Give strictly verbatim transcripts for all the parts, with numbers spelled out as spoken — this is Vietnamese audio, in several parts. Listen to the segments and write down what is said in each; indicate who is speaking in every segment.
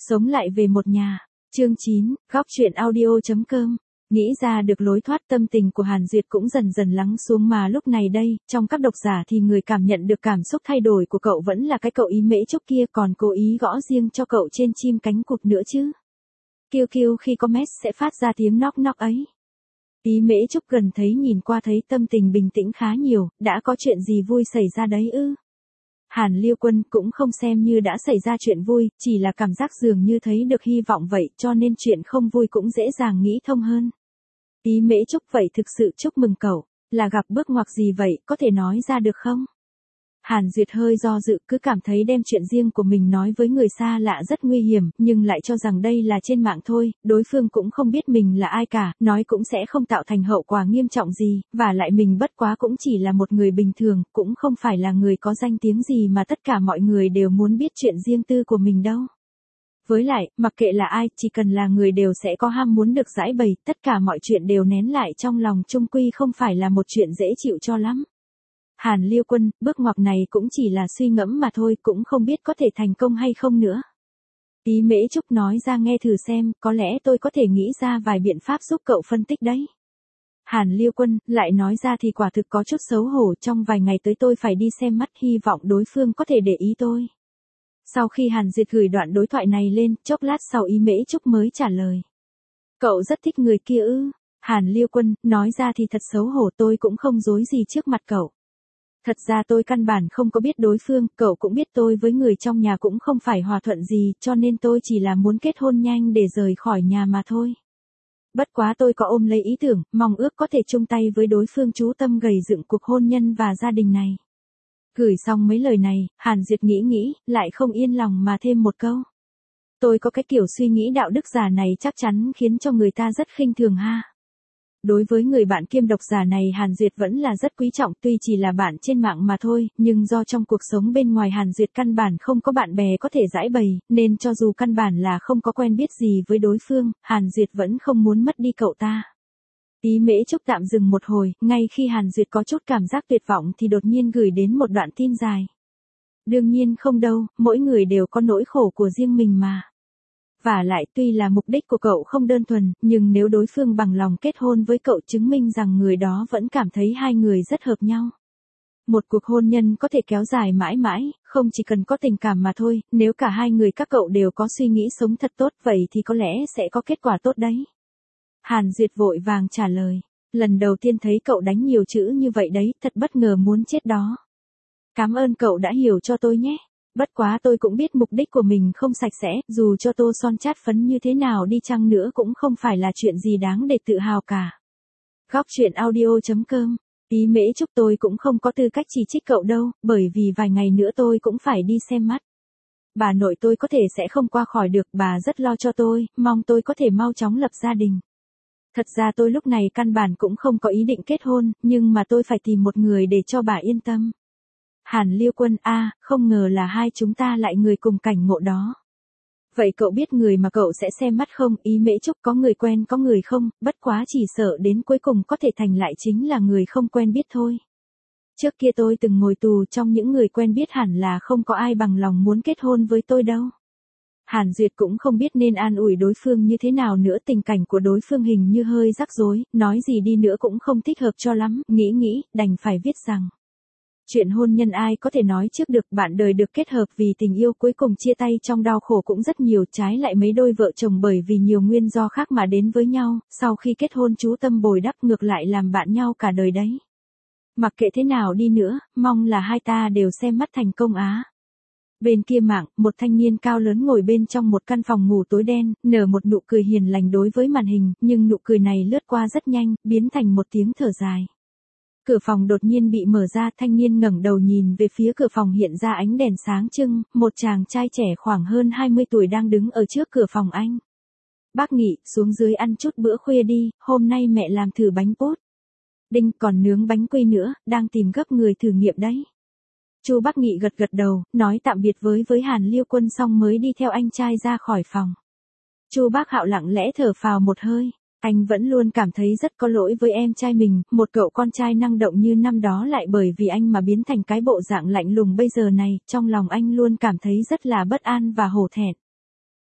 Speaker 1: Sống lại về một nhà. Chương chín, góc truyện audio.com. Nghĩ ra được lối thoát, tâm tình của Hàn Duyệt cũng dần dần lắng xuống, mà lúc này đây, trong các độc giả thì người cảm nhận được cảm xúc thay đổi của cậu vẫn là cái cậu Ý Mễ Trúc kia, còn cố ý gõ riêng cho cậu trên chim cánh cụt nữa chứ. Kiêu kiêu khi có mess sẽ phát ra tiếng knock knock ấy. Ý Mễ Trúc gần thấy nhìn qua thấy tâm tình bình tĩnh khá nhiều, đã có chuyện gì vui xảy ra đấy ư? Hàn Liêu Quân cũng không xem như đã xảy ra chuyện vui, chỉ là cảm giác dường như thấy được hy vọng vậy, cho nên chuyện không vui cũng dễ dàng nghĩ thông hơn. Ý Mễ Trúc, vậy thực sự chúc mừng cậu, là gặp bước ngoặt gì vậy, có thể nói ra được không? Hàn Duyệt hơi do dự, cứ cảm thấy đem chuyện riêng của mình nói với người xa lạ rất nguy hiểm, nhưng lại cho rằng đây là trên mạng thôi, đối phương cũng không biết mình là ai cả, nói cũng sẽ không tạo thành hậu quả nghiêm trọng gì, và lại mình bất quá cũng chỉ là một người bình thường, cũng không phải là người có danh tiếng gì mà tất cả mọi người đều muốn biết chuyện riêng tư của mình đâu. Với lại, mặc kệ là ai, chỉ cần là người đều sẽ có ham muốn được giải bày, tất cả mọi chuyện đều nén lại trong lòng chung quy không phải là một chuyện dễ chịu cho lắm. Hàn Liêu Quân, bước ngoặt này cũng chỉ là suy ngẫm mà thôi, cũng không biết có thể thành công hay không nữa. Ý Mễ Trúc nói ra nghe thử xem, có lẽ tôi có thể nghĩ ra vài biện pháp giúp cậu phân tích đấy. Hàn Liêu Quân, lại nói ra thì quả thực có chút xấu hổ, trong vài ngày tới tôi phải đi xem mắt, hy vọng đối phương có thể để ý tôi. Sau khi Hàn Duyệt gửi đoạn đối thoại này lên, chốc lát sau Ý Mễ Trúc mới trả lời. Cậu rất thích người kia ư? Hàn Liêu Quân, nói ra thì thật xấu hổ, tôi cũng không dối gì trước mặt cậu. Thật ra tôi căn bản không có biết đối phương, cậu cũng biết tôi với người trong nhà cũng không phải hòa thuận gì, cho nên tôi chỉ là muốn kết hôn nhanh để rời khỏi nhà mà thôi. Bất quá tôi có ôm lấy ý tưởng, mong ước có thể chung tay với đối phương chú tâm gầy dựng cuộc hôn nhân và gia đình này. Gửi xong mấy lời này, Hàn Duyệt nghĩ nghĩ, lại không yên lòng mà thêm một câu. Tôi có cái kiểu suy nghĩ đạo đức giả này chắc chắn khiến cho người ta rất khinh thường ha. Đối với người bạn kiêm độc giả này Hàn Duyệt vẫn là rất quý trọng, tuy chỉ là bạn trên mạng mà thôi, nhưng do trong cuộc sống bên ngoài Hàn Duyệt căn bản không có bạn bè có thể giải bày, nên cho dù căn bản là không có quen biết gì với đối phương, Hàn Duyệt vẫn không muốn mất đi cậu ta. Ý Mễ Trúc tạm dừng một hồi, ngay khi Hàn Duyệt có chút cảm giác tuyệt vọng thì đột nhiên gửi đến một đoạn tin dài. Đương nhiên không đâu, mỗi người đều có nỗi khổ của riêng mình mà. Và lại tuy là mục đích của cậu không đơn thuần, nhưng nếu đối phương bằng lòng kết hôn với cậu chứng minh rằng người đó vẫn cảm thấy hai người rất hợp nhau. Một cuộc hôn nhân có thể kéo dài mãi mãi, không chỉ cần có tình cảm mà thôi, nếu cả hai người các cậu đều có suy nghĩ sống thật tốt vậy thì có lẽ sẽ có kết quả tốt đấy. Hàn Duyệt vội vàng trả lời, lần đầu tiên thấy cậu đánh nhiều chữ như vậy đấy, thật bất ngờ muốn chết đó. Cảm ơn cậu đã hiểu cho tôi nhé. Bất quá tôi cũng biết mục đích của mình không sạch sẽ, dù cho tô son chát phấn như thế nào đi chăng nữa cũng không phải là chuyện gì đáng để tự hào cả. Góc truyện audio.com. Ý Mễ Trúc, tôi cũng không có tư cách chỉ trích cậu đâu, bởi vì vài ngày nữa tôi cũng phải đi xem mắt. Bà nội tôi có thể sẽ không qua khỏi được, bà rất lo cho tôi, mong tôi có thể mau chóng lập gia đình. Thật ra tôi lúc này căn bản cũng không có ý định kết hôn, nhưng mà tôi phải tìm một người để cho bà yên tâm. Hàn Liêu Quân, a, à, không ngờ là hai chúng ta lại người cùng cảnh ngộ đó. Vậy cậu biết người mà cậu sẽ xem mắt không? Ý Mễ Trúc, có người quen có người không, bất quá chỉ sợ đến cuối cùng có thể thành lại chính là người không quen biết thôi. Trước kia tôi từng ngồi tù, trong những người quen biết hẳn là không có ai bằng lòng muốn kết hôn với tôi đâu. Hàn Duyệt cũng không biết nên an ủi đối phương như thế nào nữa, tình cảnh của đối phương hình như hơi rắc rối, nói gì đi nữa cũng không thích hợp cho lắm, nghĩ nghĩ, đành phải viết rằng. Chuyện hôn nhân ai có thể nói trước được, bạn đời được kết hợp vì tình yêu cuối cùng chia tay trong đau khổ cũng rất nhiều, trái lại mấy đôi vợ chồng bởi vì nhiều nguyên do khác mà đến với nhau, sau khi kết hôn chú tâm bồi đắp ngược lại làm bạn nhau cả đời đấy. Mặc kệ thế nào đi nữa, mong là hai ta đều xem mắt thành công á. Bên kia mạng, một thanh niên cao lớn ngồi bên trong một căn phòng ngủ tối đen, nở một nụ cười hiền lành đối với màn hình, nhưng nụ cười này lướt qua rất nhanh, biến thành một tiếng thở dài. Cửa phòng đột nhiên bị mở ra, thanh niên ngẩng đầu nhìn về phía cửa phòng, hiện ra ánh đèn sáng trưng, một chàng trai trẻ khoảng hơn hai mươi tuổi đang đứng ở trước cửa phòng anh. Bác Nghị, xuống dưới ăn chút bữa khuya đi, hôm nay mẹ làm thử bánh pốt. Đinh, còn nướng bánh quy nữa, đang tìm gấp người thử nghiệm đấy. Chu Bác Nghị gật gật đầu, nói tạm biệt với với Hàn Liêu Quân xong mới đi theo anh trai ra khỏi phòng. Chu Bác Hạo lặng lẽ thở phào một hơi. Anh vẫn luôn cảm thấy rất có lỗi với em trai mình, một cậu con trai năng động như năm đó lại bởi vì anh mà biến thành cái bộ dạng lạnh lùng bây giờ này, trong lòng anh luôn cảm thấy rất là bất an và hổ thẹn.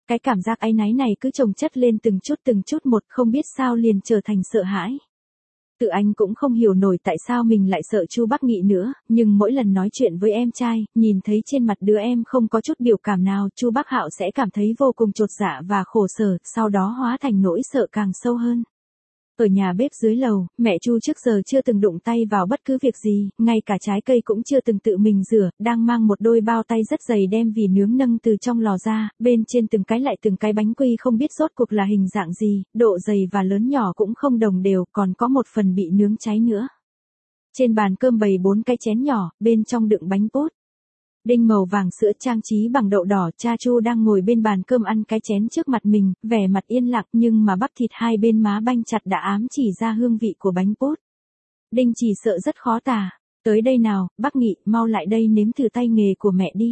Speaker 1: Cái cảm giác áy náy này cứ chồng chất lên từng chút từng chút một, không biết sao liền trở thành sợ hãi. Tự anh cũng không hiểu nổi tại sao mình lại sợ Chu Bắc Nghị nữa, nhưng mỗi lần nói chuyện với em trai, nhìn thấy trên mặt đứa em không có chút biểu cảm nào, Chu Bắc Hạo sẽ cảm thấy vô cùng chột dạ và khổ sở, sau đó hóa thành nỗi sợ càng sâu hơn. Ở nhà bếp dưới lầu, mẹ Chu trước giờ chưa từng đụng tay vào bất cứ việc gì, ngay cả trái cây cũng chưa từng tự mình rửa, đang mang một đôi bao tay rất dày đem vỉ nướng nâng từ trong lò ra, bên trên từng cái lại từng cái bánh quy không biết rốt cuộc là hình dạng gì, độ dày và lớn nhỏ cũng không đồng đều, còn có một phần bị nướng cháy nữa. Trên bàn cơm bày bốn cái chén nhỏ, bên trong đựng bánh pốt. Đinh màu vàng sữa trang trí bằng đậu đỏ, cha Chu đang ngồi bên bàn cơm ăn cái chén trước mặt mình, vẻ mặt yên lặng nhưng mà bắp thịt hai bên má banh chặt đã ám chỉ ra hương vị của bánh pốt. Đinh chỉ sợ rất khó tả. Tới đây nào, Bắc Nghị, mau lại đây nếm thử tay nghề của mẹ đi.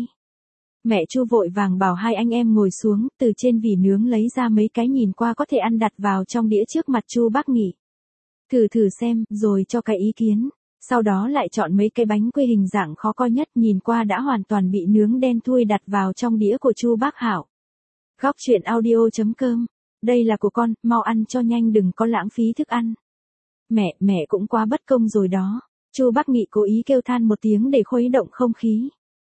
Speaker 1: Mẹ Chu vội vàng bảo hai anh em ngồi xuống, từ trên vỉ nướng lấy ra mấy cái nhìn qua có thể ăn đặt vào trong đĩa trước mặt Chu Bắc Nghị. Thử thử xem, rồi cho cái ý kiến. Sau đó lại chọn mấy cái bánh quy hình dạng khó coi nhất, nhìn qua đã hoàn toàn bị nướng đen thui đặt vào trong đĩa của Chu Bắc Hạo. Góc truyện audio chấm com. Đây là của con, mau ăn cho nhanh đừng có lãng phí thức ăn. Mẹ, mẹ cũng quá bất công rồi đó. Chu Bắc Nghị cố ý kêu than một tiếng để khuấy động không khí.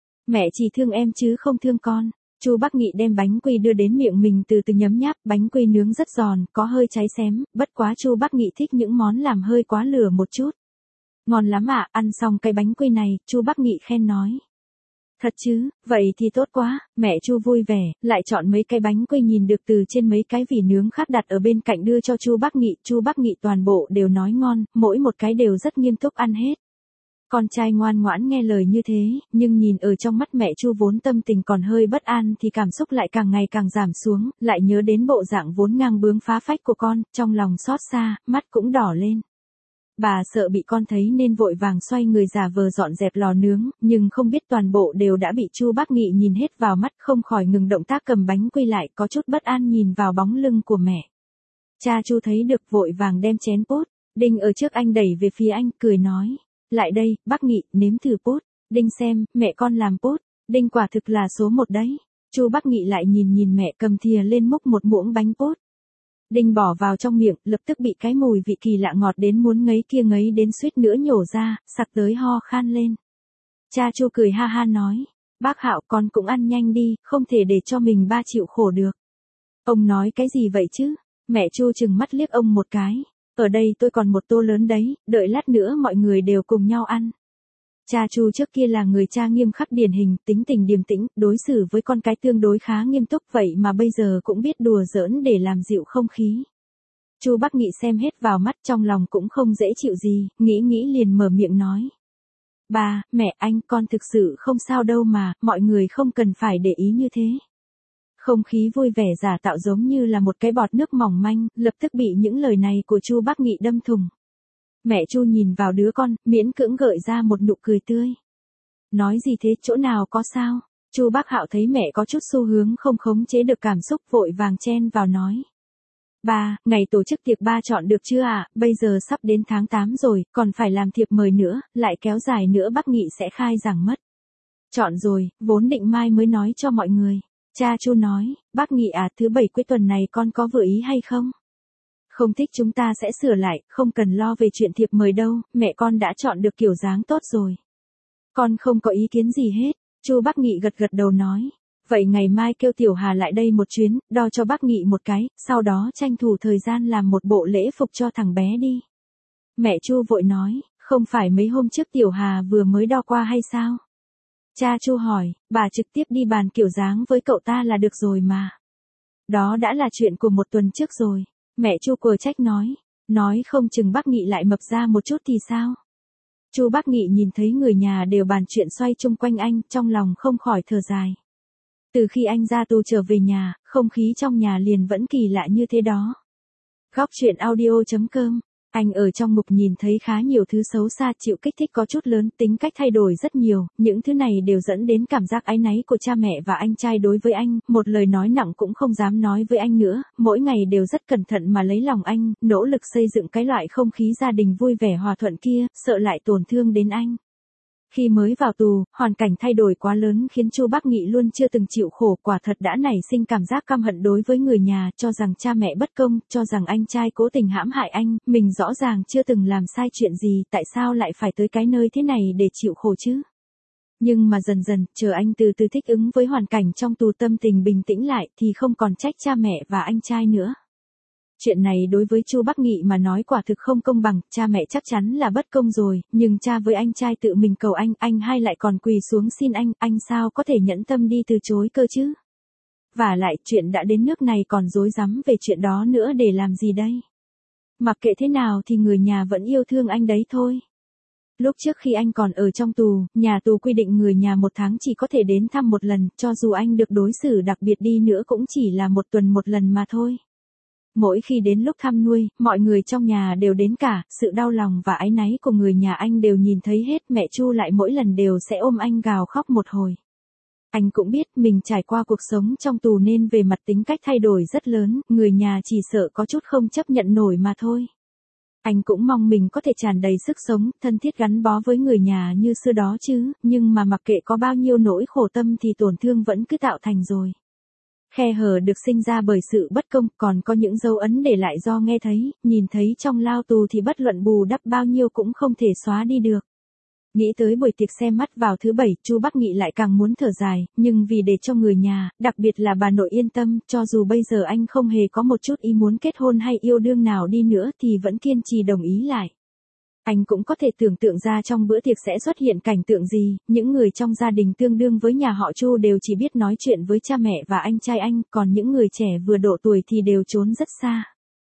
Speaker 1: Mẹ chỉ thương em chứ không thương con. Chu Bắc Nghị đem bánh quy đưa đến miệng mình từ từ nhấm nháp, bánh quy nướng rất giòn, có hơi cháy xém, bất quá Chu Bắc Nghị thích những món làm hơi quá lửa một chút. Ngon lắm ạ, à, ăn xong cái bánh quy này, Chu Bắc Nghị khen nói. Thật chứ, vậy thì tốt quá, mẹ Chu vui vẻ, lại chọn mấy cái bánh quy nhìn được từ trên mấy cái vỉ nướng khác đặt ở bên cạnh đưa cho Chu Bắc Nghị, Chu Bắc Nghị toàn bộ đều nói ngon, mỗi một cái đều rất nghiêm túc ăn hết. Con trai ngoan ngoãn nghe lời như thế, nhưng nhìn ở trong mắt mẹ Chu vốn tâm tình còn hơi bất an thì cảm xúc lại càng ngày càng giảm xuống, lại nhớ đến bộ dạng vốn ngang bướng phá phách của con, trong lòng xót xa, mắt cũng đỏ lên. Bà sợ bị con thấy nên vội vàng xoay người giả vờ dọn dẹp lò nướng, nhưng không biết toàn bộ đều đã bị Chu Bắc Nghị nhìn hết vào mắt, không khỏi ngừng động tác cầm bánh quy lại, có chút bất an nhìn vào bóng lưng của mẹ. Cha Chu thấy được vội vàng đem chén pốt, Đinh ở trước anh đẩy về phía anh, cười nói. Lại đây, Bắc Nghị, nếm thử pốt. Đinh xem, mẹ con làm pốt. Đinh quả thực là số một đấy. Chu Bắc Nghị lại nhìn nhìn mẹ cầm thìa lên múc một muỗng bánh pốt. Đinh bỏ vào trong miệng, lập tức bị cái mùi vị kỳ lạ ngọt đến muốn ngấy kia ngấy đến suýt nữa nhổ ra, sặc tới ho khan lên. Cha Chu cười ha ha nói, bác Hạo con cũng ăn nhanh đi, không thể để cho mình ba chịu khổ được. Ông nói cái gì vậy chứ? Mẹ Chu trừng mắt liếc ông một cái. Ở đây tôi còn một tô lớn đấy, đợi lát nữa mọi người đều cùng nhau ăn. Cha Chu trước kia là người cha nghiêm khắc điển hình, tính tình điềm tĩnh, đối xử với con cái tương đối khá nghiêm túc, vậy mà bây giờ cũng biết đùa giỡn để làm dịu không khí. Chu Bắc Nghị xem hết vào mắt, trong lòng cũng không dễ chịu gì, nghĩ nghĩ liền mở miệng nói. Ba, mẹ, anh, con thực sự không sao đâu mà, mọi người không cần phải để ý như thế. Không khí vui vẻ giả tạo giống như là một cái bọt nước mỏng manh, lập tức bị những lời này của Chu Bắc Nghị đâm thủng. Mẹ Chu nhìn vào đứa con, miễn cưỡng gợi ra một nụ cười tươi. Nói gì thế, chỗ nào có sao? Chu Bắc Hạo thấy mẹ có chút xu hướng không khống chế được cảm xúc, vội vàng chen vào nói. Ba, ngày tổ chức tiệc ba chọn được chưa ạ? À? Bây giờ sắp đến tháng tám rồi, còn phải làm thiệp mời nữa, lại kéo dài nữa Bắc Nghị sẽ khai giảng mất. Chọn rồi, vốn định mai mới nói cho mọi người. Cha Chu nói, Bắc Nghị à, thứ bảy cuối tuần này con có vừa ý hay không? Không thích chúng ta sẽ sửa lại, không cần lo về chuyện thiệp mời đâu, mẹ con đã chọn được kiểu dáng tốt rồi. Con không có ý kiến gì hết, Chu Bắc Nghị gật gật đầu nói. Vậy ngày mai kêu Tiểu Hà lại đây một chuyến, đo cho Bắc Nghị một cái, sau đó tranh thủ thời gian làm một bộ lễ phục cho thằng bé đi. Mẹ Chu vội nói, không phải mấy hôm trước Tiểu Hà vừa mới đo qua hay sao? Cha Chu hỏi, bà trực tiếp đi bàn kiểu dáng với cậu ta là được rồi mà. Đó đã là chuyện của một tuần trước rồi. Mẹ Chu cờ trách nói, nói không chừng Bắc Nghị lại mập ra một chút thì sao? Chu Bắc Nghị nhìn thấy người nhà đều bàn chuyện xoay chung quanh anh, trong lòng không khỏi thở dài. Từ khi anh ra tù trở về nhà, không khí trong nhà liền vẫn kỳ lạ như thế đó. Góc truyện audio chấm com. Anh ở trong mục nhìn thấy khá nhiều thứ xấu xa, chịu kích thích có chút lớn, tính cách thay đổi rất nhiều, những thứ này đều dẫn đến cảm giác áy náy của cha mẹ và anh trai đối với anh, một lời nói nặng cũng không dám nói với anh nữa, mỗi ngày đều rất cẩn thận mà lấy lòng anh, nỗ lực xây dựng cái loại không khí gia đình vui vẻ hòa thuận kia, sợ lại tổn thương đến anh. Khi mới vào tù, hoàn cảnh thay đổi quá lớn khiến Chu Bắc Nghị luôn chưa từng chịu khổ, quả thật đã nảy sinh cảm giác căm hận đối với người nhà, cho rằng cha mẹ bất công, cho rằng anh trai cố tình hãm hại anh, mình rõ ràng chưa từng làm sai chuyện gì, tại sao lại phải tới cái nơi thế này để chịu khổ chứ? Nhưng mà dần dần, chờ anh từ từ thích ứng với hoàn cảnh trong tù, tâm tình bình tĩnh lại thì không còn trách cha mẹ và anh trai nữa. Chuyện này đối với Chu Bắc Nghị mà nói quả thực không công bằng, cha mẹ chắc chắn là bất công rồi, nhưng cha với anh trai tự mình cầu anh, anh hai lại còn quỳ xuống xin anh, anh sao có thể nhẫn tâm đi từ chối cơ chứ? Vả lại, chuyện đã đến nước này còn rối rắm về chuyện đó nữa để làm gì đây? Mặc kệ thế nào thì người nhà vẫn yêu thương anh đấy thôi. Lúc trước khi anh còn ở trong tù, nhà tù quy định người nhà một tháng chỉ có thể đến thăm một lần, cho dù anh được đối xử đặc biệt đi nữa cũng chỉ là một tuần một lần mà thôi. Mỗi khi đến lúc thăm nuôi, mọi người trong nhà đều đến cả, sự đau lòng và áy náy của người nhà anh đều nhìn thấy hết, mẹ Chu lại mỗi lần đều sẽ ôm anh gào khóc một hồi. Anh cũng biết mình trải qua cuộc sống trong tù nên về mặt tính cách thay đổi rất lớn, người nhà chỉ sợ có chút không chấp nhận nổi mà thôi. Anh cũng mong mình có thể tràn đầy sức sống, thân thiết gắn bó với người nhà như xưa đó chứ, nhưng mà mặc kệ có bao nhiêu nỗi khổ tâm thì tổn thương vẫn cứ tạo thành rồi. Khe hở được sinh ra bởi sự bất công, còn có những dấu ấn để lại do nghe thấy, nhìn thấy trong lao tù thì bất luận bù đắp bao nhiêu cũng không thể xóa đi được. Nghĩ tới buổi tiệc xem mắt vào thứ bảy, Chu Bắc Nghị lại càng muốn thở dài, nhưng vì để cho người nhà, đặc biệt là bà nội yên tâm, cho dù bây giờ anh không hề có một chút ý muốn kết hôn hay yêu đương nào đi nữa thì vẫn kiên trì đồng ý lại. Anh cũng có thể tưởng tượng ra trong bữa tiệc sẽ xuất hiện cảnh tượng gì, những người trong gia đình tương đương với nhà họ Chu đều chỉ biết nói chuyện với cha mẹ và anh trai anh, còn những người trẻ vừa độ tuổi thì đều trốn rất xa.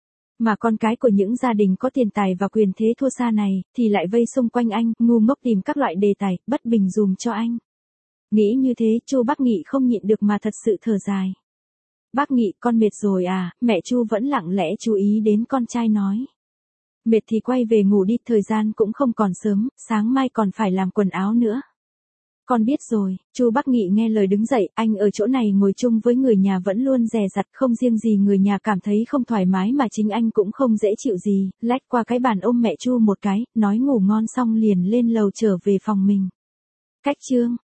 Speaker 1: Mà con cái của những gia đình có tiền tài và quyền thế thua xa này, thì lại vây xung quanh anh, ngu ngốc tìm các loại đề tài, bất bình dùm cho anh. Nghĩ như thế, Chu Bắc Nghị không nhịn được mà thật sự thở dài. Bác Nghị, con mệt rồi à, mẹ Chu vẫn lặng lẽ chú ý đến con trai nói. Mệt thì quay về ngủ đi, thời gian cũng không còn sớm, sáng mai còn phải làm quần áo nữa. Con biết rồi, Chu Bắc Nghị nghe lời đứng dậy, anh ở chỗ này ngồi chung với người nhà vẫn luôn dè dặt, không riêng gì người nhà cảm thấy không thoải mái mà chính anh cũng không dễ chịu gì, lách qua cái bàn ôm mẹ Chu một cái, nói ngủ ngon xong liền lên lầu trở về phòng mình. Cách chương